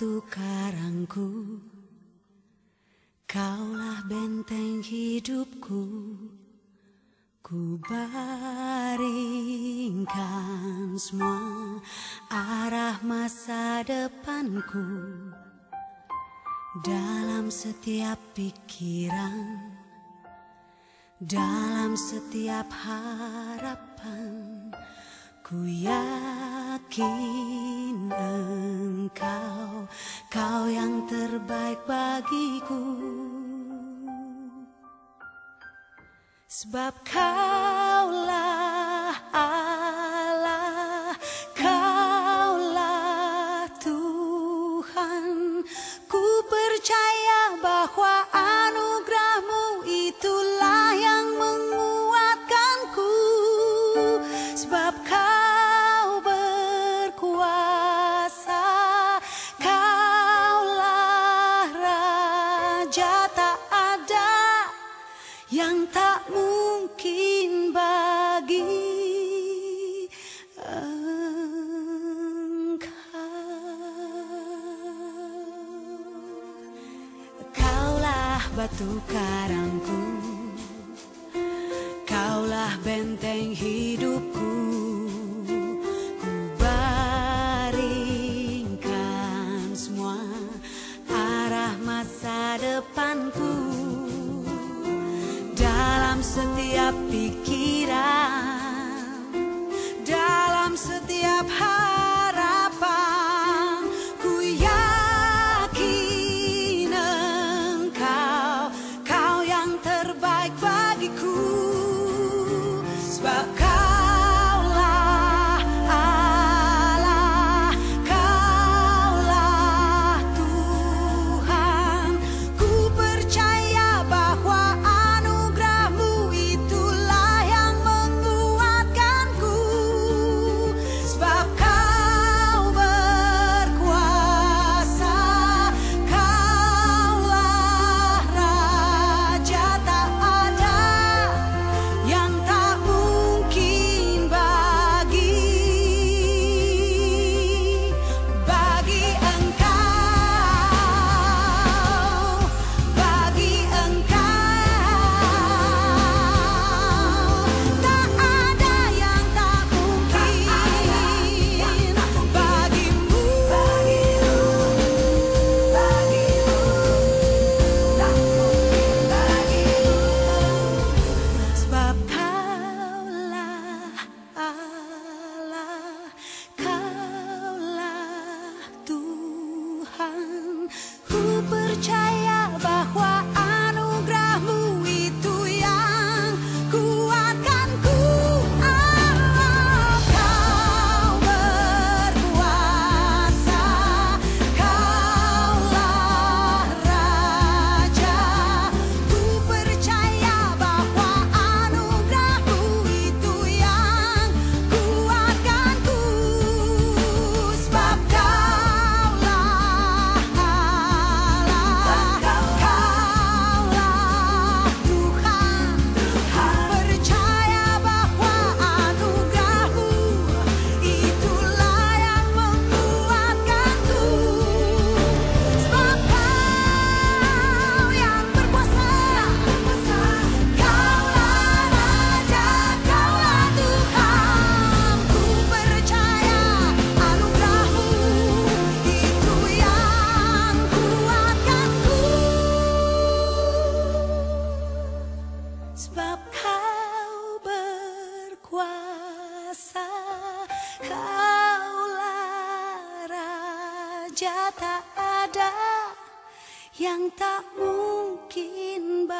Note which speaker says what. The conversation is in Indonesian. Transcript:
Speaker 1: batu karangku, kaulah benteng hidupku. Ku baringkan semua arah masa depanku dalam setiap pikiran, dalam setiap harapan. Ku yakin engkau, kau yang terbaik bagiku. Sebab kaulah Allah, kaulah Tuhan. Ku percaya bahwa anugerah-Mu itulah yang menguatkanku. Sebab Kau berkuasa, Kaulah Raja, tak ada yang tak mungkin bagi Engkau. Kaulah batu karangku, kaulah benteng hidupku. Ku baringkan semua arah masa depanku dalam setiap pikiran, dalam setiap harapan. Ku yakin Engkau, Kau yang terbaik bagiku. Sebab Kaulah Allah, Kaulah Tuhan. Ku percaya bahwa Kau berkuasa, Kaulah Raja, tak ada yang tak mungkin